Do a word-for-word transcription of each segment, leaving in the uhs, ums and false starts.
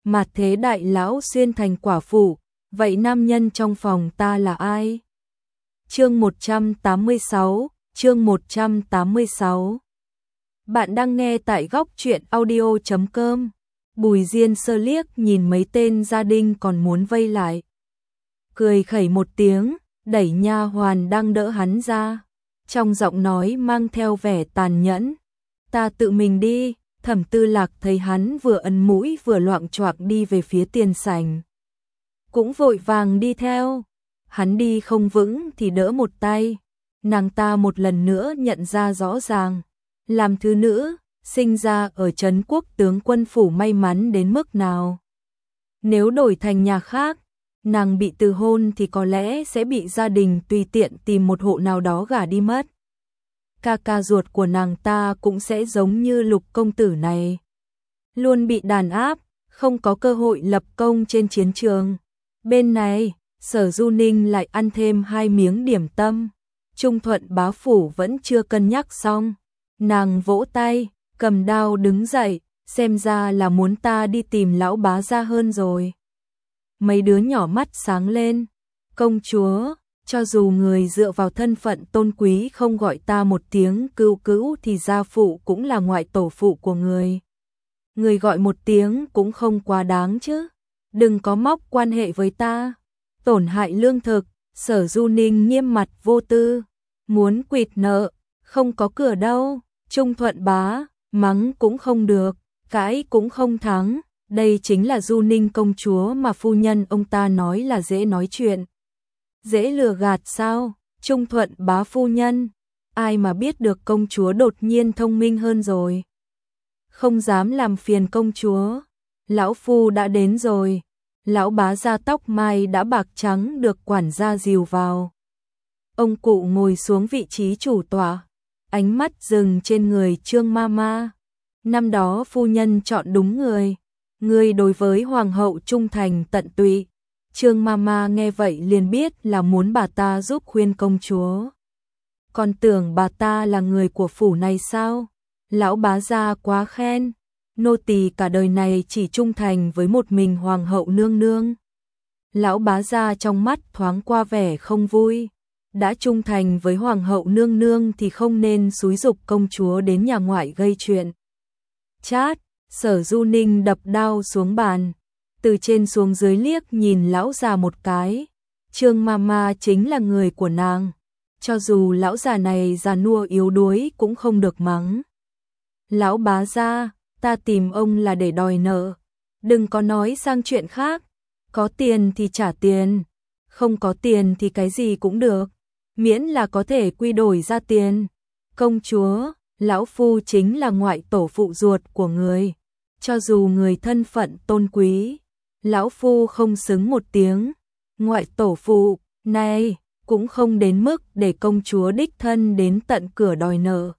mà thế đại lão xuyên thành quả phụ, vậy nam nhân trong phòng ta là ai? Chương một trăm tám mươi sáu, chương một trăm tám mươi sáu. Bạn đang nghe tại góc truyện audio chấm com. Bùi Diên sơ liếc nhìn mấy tên gia đình còn muốn vây lại. Cười khẩy một tiếng, đẩy nha hoàn đang đỡ hắn ra. Trong giọng nói mang theo vẻ tàn nhẫn. Ta tự mình đi. Thẩm Tư Lạc thấy hắn vừa ấn mũi vừa loạng choạng đi về phía tiền sảnh. Cũng vội vàng đi theo. Hắn đi không vững thì đỡ một tay. Nàng ta một lần nữa nhận ra rõ ràng. Làm thứ nữ, sinh ra ở trấn quốc tướng quân phủ may mắn đến mức nào. Nếu đổi thành nhà khác, nàng bị từ hôn thì có lẽ sẽ bị gia đình tùy tiện tìm một hộ nào đó gả đi mất. Ca ca ruột của nàng ta cũng sẽ giống như Lục công tử này. Luôn bị đàn áp, không có cơ hội lập công trên chiến trường. Bên này, Sở Du Ninh lại ăn thêm hai miếng điểm tâm. Trung Thuận bá phủ vẫn chưa cân nhắc xong. Nàng vỗ tay, cầm đao đứng dậy, xem ra là muốn ta đi tìm lão bá gia hơn rồi. Mấy đứa nhỏ mắt sáng lên. Công chúa, cho dù người dựa vào thân phận tôn quý không gọi ta một tiếng cữu cữu thì gia phụ cũng là ngoại tổ phụ của người. Người gọi một tiếng cũng không quá đáng chứ. Đừng có móc quan hệ với ta. Tổn hại lương thực, Sở Du Ninh nghiêm mặt vô tư. Muốn quỵt nợ, không có cửa đâu. Trung Thuận bá, mắng cũng không được, cãi cũng không thắng. Đây chính là Du Ninh công chúa mà phu nhân ông ta nói là dễ nói chuyện. Dễ lừa gạt sao? Trung Thuận bá phu nhân, ai mà biết được công chúa đột nhiên thông minh hơn rồi. Không dám làm phiền công chúa. Lão phu đã đến rồi. Lão bá gia tóc mai đã bạc trắng được quản gia dìu vào. Ông cụ ngồi xuống vị trí chủ tọa, ánh mắt dừng trên người Trương Mama. Năm đó phu nhân chọn đúng người, người đối với hoàng hậu trung thành tận tụy. Trương Mama nghe vậy liền biết là muốn bà ta giúp khuyên công chúa. Còn tưởng bà ta là người của phủ này sao? Lão bá gia quá khen, nô tỳ cả đời này chỉ trung thành với một mình hoàng hậu nương nương. Lão bá gia trong mắt thoáng qua vẻ không vui. Đã trung thành với hoàng hậu nương nương thì không nên xúi giục công chúa đến nhà ngoại gây chuyện. Chát, Sở Du Ninh đập đao xuống bàn, từ trên xuống dưới liếc nhìn lão già một cái. Trương Mama chính là người của nàng, cho dù lão già này già nua yếu đuối cũng không được mắng. Lão bá gia, ta tìm ông là để đòi nợ, đừng có nói sang chuyện khác. Có tiền thì trả tiền, không có tiền thì cái gì cũng được, miễn là có thể quy đổi ra tiền. Công chúa, lão phu chính là ngoại tổ phụ ruột của người, cho dù người thân phận tôn quý, lão phu không xứng một tiếng. Ngoại tổ phụ, này, cũng không đến mức để công chúa đích thân đến tận cửa đòi nợ.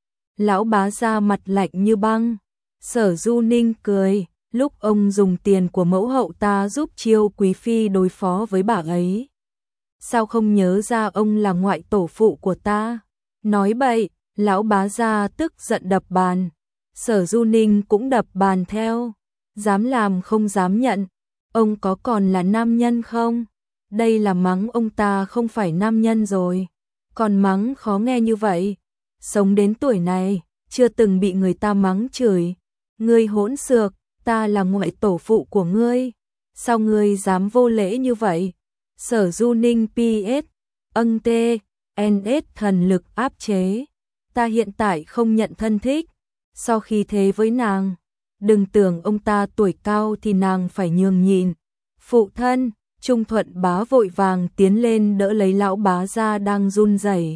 Lão bá gia mặt lạnh như băng. Sở Du Ninh cười, lúc ông dùng tiền của mẫu hậu ta giúp Chiêu quý phi đối phó với bà ấy. Sao không nhớ ra ông là ngoại tổ phụ của ta? Nói bậy, lão bá gia tức giận đập bàn. Sở Du Ninh cũng đập bàn theo. Dám làm không dám nhận. Ông có còn là nam nhân không? Đây là mắng ông ta không phải nam nhân rồi. Còn mắng khó nghe như vậy. Sống đến tuổi này, chưa từng bị người ta mắng chửi. Ngươi hỗn xược, ta là ngoại tổ phụ của ngươi. Sao ngươi dám vô lễ như vậy? Sở Du Ninh pê ét, âng tê, en ét thần lực áp chế. Ta hiện tại không nhận thân thích. Sau khi thế với nàng, đừng tưởng ông ta tuổi cao thì nàng phải nhường nhịn. Phụ thân, Trung Thuận bá vội vàng tiến lên đỡ lấy lão bá gia đang run rẩy,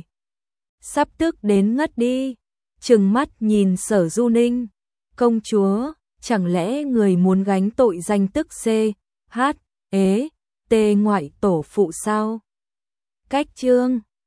sắp tức đến ngất đi. Trừng mắt nhìn Sở Du Ninh. Công chúa, chẳng lẽ người muốn gánh tội danh tức C, H, ế, T ngoại tổ phụ sao? Cách chương